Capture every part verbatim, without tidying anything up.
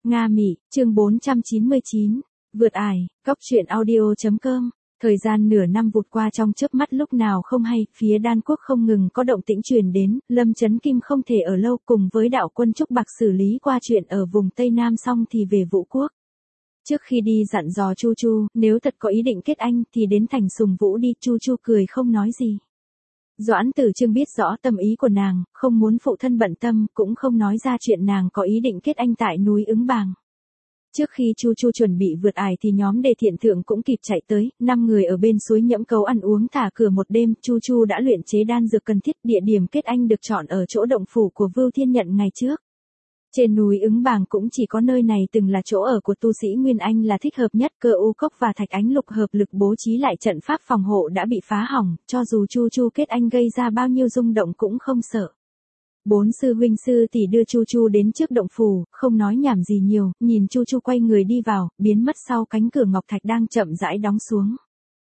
Nga Mỹ, chương bốn trăm chín mươi chín, vượt ải, góc truyện audio.com. Thời gian nửa năm vụt qua trong chớp mắt lúc nào không hay, phía Đan Quốc không ngừng có động tĩnh truyền đến, Lâm Chấn Kim không thể ở lâu, cùng với đạo quân Trúc Bạc xử lý qua chuyện ở vùng Tây Nam xong thì về Vũ Quốc. Trước khi đi dặn dò Chu Chu, nếu thật có ý định kết anh thì đến thành Sùng Vũ đi, Chu Chu cười không nói gì. Doãn Tử Trương biết rõ tâm ý của nàng, không muốn phụ thân bận tâm, cũng không nói ra chuyện nàng có ý định kết anh tại núi Ứng Bàng. Trước khi Chu Chu chuẩn bị vượt ải thì nhóm Đề Thiện Thượng cũng kịp chạy tới, năm người ở bên suối Nhẫm Cấu ăn uống thả cửa một đêm, Chu Chu đã luyện chế đan dược cần thiết, địa điểm kết anh được chọn ở chỗ động phủ của Vưu Thiên Nhận ngày trước. Trên núi Ứng Bàng cũng chỉ có nơi này từng là chỗ ở của tu sĩ Nguyên Anh là thích hợp nhất, Cơ U Cốc và Thạch Ánh Lục hợp lực bố trí lại trận pháp phòng hộ đã bị phá hỏng, cho dù Chu Chu kết anh gây ra bao nhiêu rung động cũng không sợ. Bốn sư huynh sư tỷ đưa Chu Chu đến trước động phủ, không nói nhảm gì nhiều, nhìn Chu Chu quay người đi vào, biến mất sau cánh cửa ngọc thạch đang chậm rãi đóng xuống.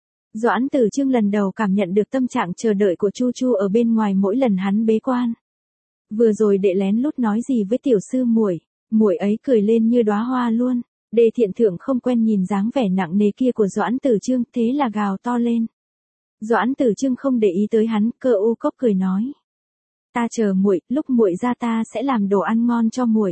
Doãn Tử Trương lần đầu cảm nhận được tâm trạng chờ đợi của Chu Chu ở bên ngoài mỗi lần hắn bế quan. Vừa rồi đệ lén lút nói gì với tiểu sư muội, muội ấy cười lên như đóa hoa luôn. Đề Thiện Thượng không quen nhìn dáng vẻ nặng nề kia của Doãn Tử Trương, thế là gào to lên. Doãn Tử Trương không để ý tới hắn, Cơ U Cốc cười nói: "Ta chờ muội, lúc muội ra ta sẽ làm đồ ăn ngon cho muội."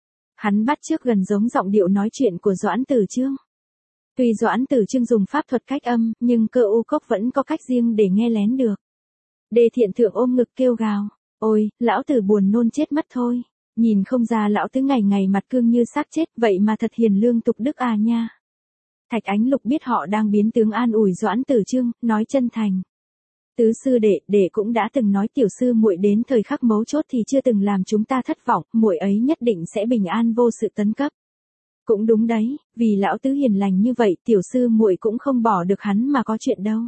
Hắn bắt chước gần giống giọng điệu nói chuyện của Doãn Tử Trương. Tuy Doãn Tử Trương dùng pháp thuật cách âm, nhưng Cơ U Cốc vẫn có cách riêng để nghe lén được. Đề Thiện Thượng ôm ngực kêu gào: "Ôi, lão tử buồn nôn chết mất thôi. Nhìn không ra lão tứ ngày ngày mặt cương như xác chết, vậy mà thật hiền lương tục đức à nha." Thạch Ánh Lục biết họ đang biến tướng an ủi Doãn Tử Trương, nói chân thành: "Tứ sư đệ, đệ cũng đã từng nói tiểu sư muội đến thời khắc mấu chốt thì chưa từng làm chúng ta thất vọng, muội ấy nhất định sẽ bình an vô sự tấn cấp." "Cũng đúng đấy, vì lão tứ hiền lành như vậy, tiểu sư muội cũng không bỏ được hắn mà có chuyện đâu."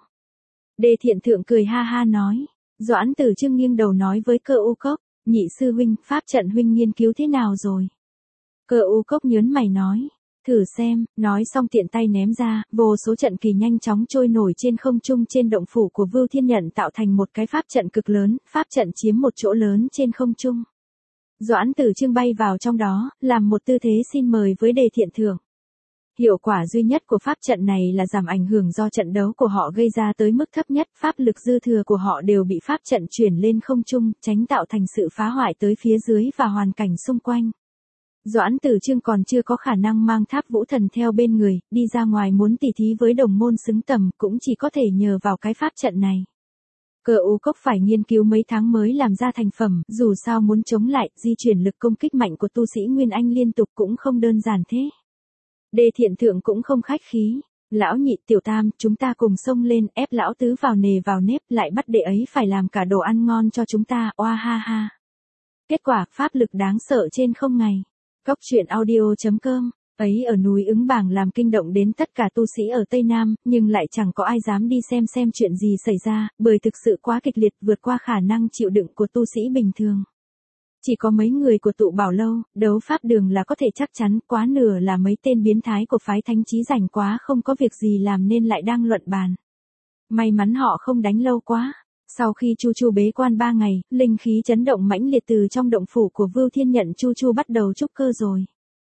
Đề Thiện Thượng cười ha ha nói. Doãn Tử Trương nghiêng đầu nói với Cơ U Cốc: "Nhị sư huynh, pháp trận huynh nghiên cứu thế nào rồi?" Cơ U Cốc nhớn mày nói: "Thử xem." Nói xong tiện tay ném ra, vô số trận kỳ nhanh chóng trôi nổi trên không trung trên động phủ của Vưu Thiên Nhận tạo thành một cái pháp trận cực lớn, pháp trận chiếm một chỗ lớn trên không trung. Doãn Tử Trương bay vào trong đó, làm một tư thế xin mời với Đề Thiện Thượng. Hiệu quả duy nhất của pháp trận này là giảm ảnh hưởng do trận đấu của họ gây ra tới mức thấp nhất, pháp lực dư thừa của họ đều bị pháp trận chuyển lên không trung, tránh tạo thành sự phá hoại tới phía dưới và hoàn cảnh xung quanh. Doãn Tử Trương còn chưa có khả năng mang Tháp Vũ Thần theo bên người, đi ra ngoài muốn tỉ thí với đồng môn xứng tầm, cũng chỉ có thể nhờ vào cái pháp trận này. Cơ U Cốc phải nghiên cứu mấy tháng mới làm ra thành phẩm, dù sao muốn chống lại, di chuyển lực công kích mạnh của tu sĩ Nguyên Anh liên tục cũng không đơn giản thế. Đề Thiện Thượng cũng không khách khí: "Lão nhị, tiểu tam, chúng ta cùng xông lên, ép lão tứ vào nề vào nếp, lại bắt đệ ấy phải làm cả đồ ăn ngon cho chúng ta, oa ha ha." Kết quả, pháp lực đáng sợ trên không ngày. Góc truyện audio.com. Ấy ở núi Ứng Bàng làm kinh động đến tất cả tu sĩ ở Tây Nam, nhưng lại chẳng có ai dám đi xem xem chuyện gì xảy ra, bởi thực sự quá kịch liệt, vượt qua khả năng chịu đựng của tu sĩ bình thường. Chỉ có mấy người của tụ Bảo Lâu, Đấu Pháp Đường là có thể chắc chắn, quá nửa là mấy tên biến thái của phái Thánh Chí rảnh quá không có việc gì làm nên lại đang luận bàn. May mắn họ không đánh lâu quá. Sau khi Chu Chu bế quan ba ngày, linh khí chấn động mãnh liệt từ trong động phủ của Vưu Thiên Nhận, Chu Chu bắt đầu trúc cơ rồi.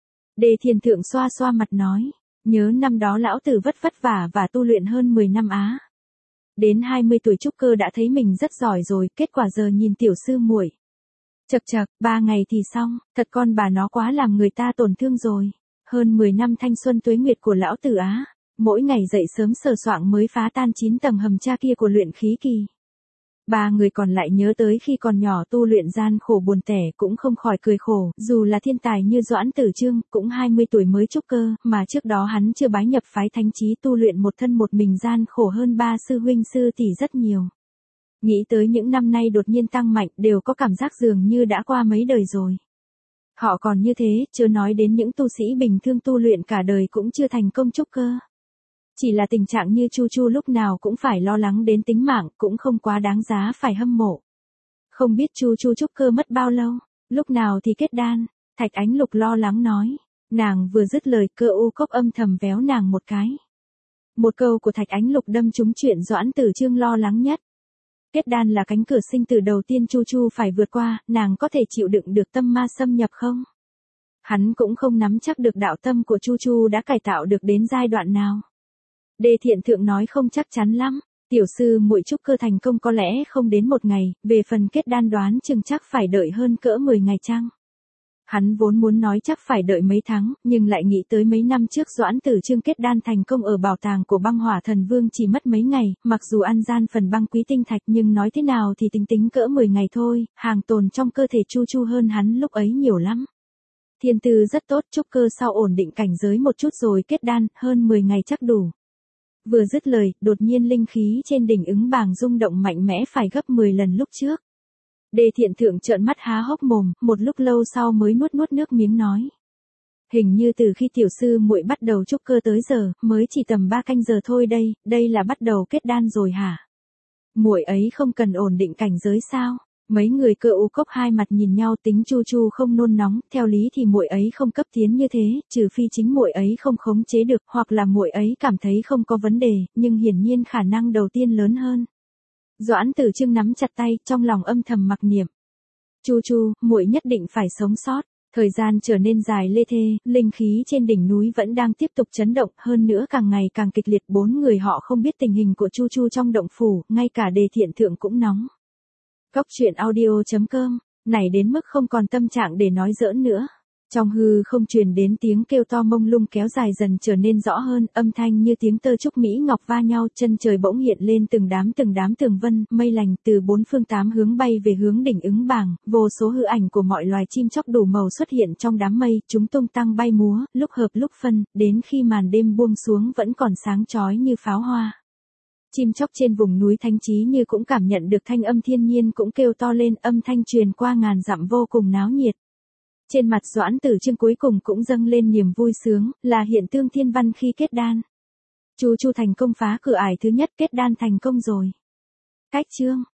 Đề Thiện Thượng xoa xoa mặt nói: "Nhớ năm đó lão tử vất vất vả và tu luyện hơn mười năm á. Đến hai mươi tuổi trúc cơ đã thấy mình rất giỏi rồi, kết quả giờ nhìn tiểu sư muội. Chậc chậc, ba ngày thì xong, thật con bà nó quá làm người ta tổn thương rồi. Hơn mười năm thanh xuân tuế nguyệt của lão tử á, mỗi ngày dậy sớm sờ soạng mới phá tan chín tầng hầm tra kia của luyện khí kỳ." Ba người còn lại nhớ tới khi còn nhỏ tu luyện gian khổ buồn tẻ cũng không khỏi cười khổ, dù là thiên tài như Doãn Tử Trương, cũng hai mươi tuổi mới trúc cơ, mà trước đó hắn chưa bái nhập phái Thánh Chí tu luyện một thân một mình gian khổ hơn ba sư huynh sư tỷ rất nhiều. Nghĩ tới những năm nay đột nhiên tăng mạnh, đều có cảm giác dường như đã qua mấy đời rồi. Họ còn như thế, chưa nói đến những tu sĩ bình thường tu luyện cả đời cũng chưa thành công trúc cơ. Chỉ là tình trạng như Chu Chu lúc nào cũng phải lo lắng đến tính mạng, cũng không quá đáng giá phải hâm mộ. Không biết Chu Chu trúc cơ mất bao lâu, lúc nào thì kết đan. Thạch Ánh Lục lo lắng nói. Nàng vừa dứt lời, Cơ U Cốc âm thầm véo nàng một cái. Một câu của Thạch Ánh Lục đâm trúng chuyện Doãn Tử Trương lo lắng nhất. Kết đan là cánh cửa sinh tử đầu tiên Chu Chu phải vượt qua, nàng có thể chịu đựng được tâm ma xâm nhập không? Hắn cũng không nắm chắc được đạo tâm của Chu Chu đã cải tạo được đến giai đoạn nào. Đề Thiện Thượng nói không chắc chắn lắm, tiểu sư muội trúc cơ thành công có lẽ không đến một ngày, về phần kết đan đoán chừng chắc phải đợi hơn cỡ mười ngày chăng. Hắn vốn muốn nói chắc phải đợi mấy tháng, nhưng lại nghĩ tới mấy năm trước Doãn Tử Trương kết đan thành công ở bảo tàng của băng hỏa thần vương chỉ mất mấy ngày, mặc dù ăn gian phần băng quý tinh thạch nhưng nói thế nào thì tính tính cỡ mười ngày thôi, hàng tồn trong cơ thể Chu Chu hơn hắn lúc ấy nhiều lắm. Thiên tư rất tốt, trúc cơ sau ổn định cảnh giới một chút rồi kết đan, hơn mười ngày chắc đủ. Vừa dứt lời, đột nhiên linh khí trên đỉnh ứng bàng rung động mạnh mẽ phải gấp mười lần lúc trước. Đề Thiện Thượng trợn mắt há hốc mồm, một lúc lâu sau mới nuốt nuốt nước miếng nói. Hình như từ khi tiểu sư muội bắt đầu trúc cơ tới giờ, mới chỉ tầm ba canh giờ thôi đây, đây là bắt đầu kết đan rồi hả? Muội ấy không cần ổn định cảnh giới sao? Mấy người Cơ U Cốc hai mặt nhìn nhau, tính Chu Chu không nôn nóng, theo lý thì muội ấy không cấp tiến như thế, trừ phi chính muội ấy không khống chế được, hoặc là muội ấy cảm thấy không có vấn đề, nhưng hiển nhiên khả năng đầu tiên lớn hơn. Doãn Tử Trương nắm chặt tay, trong lòng âm thầm mặc niệm. Chu Chu, muội nhất định phải sống sót. Thời gian trở nên dài lê thê, linh khí trên đỉnh núi vẫn đang tiếp tục chấn động, hơn nữa càng ngày càng kịch liệt. Bốn người họ không biết tình hình của Chu Chu trong động phủ, ngay cả Đề Thiện Thượng cũng nóng. Cóc truyện audio chấm com, này đến mức không còn tâm trạng để nói giỡn nữa. Trong hư không truyền đến tiếng kêu to mông lung kéo dài dần trở nên rõ hơn, âm thanh như tiếng tơ trúc mỹ ngọc va nhau, chân trời bỗng hiện lên từng đám từng đám tường vân, mây lành từ bốn phương tám hướng bay về hướng đỉnh ứng bàng, vô số hư ảnh của mọi loài chim chóc đủ màu xuất hiện trong đám mây, chúng tung tăng bay múa, lúc hợp lúc phân, đến khi màn đêm buông xuống vẫn còn sáng chói như pháo hoa. Chim chóc trên vùng núi Thánh Chí như cũng cảm nhận được thanh âm thiên nhiên cũng kêu to lên, âm thanh truyền qua ngàn dặm vô cùng náo nhiệt. Trên mặt Doãn Tử Trương cuối cùng cũng dâng lên niềm vui sướng, là hiện tương thiên văn khi kết đan. Chu Chu thành công phá cửa ải thứ nhất, kết đan thành công rồi. Cách chương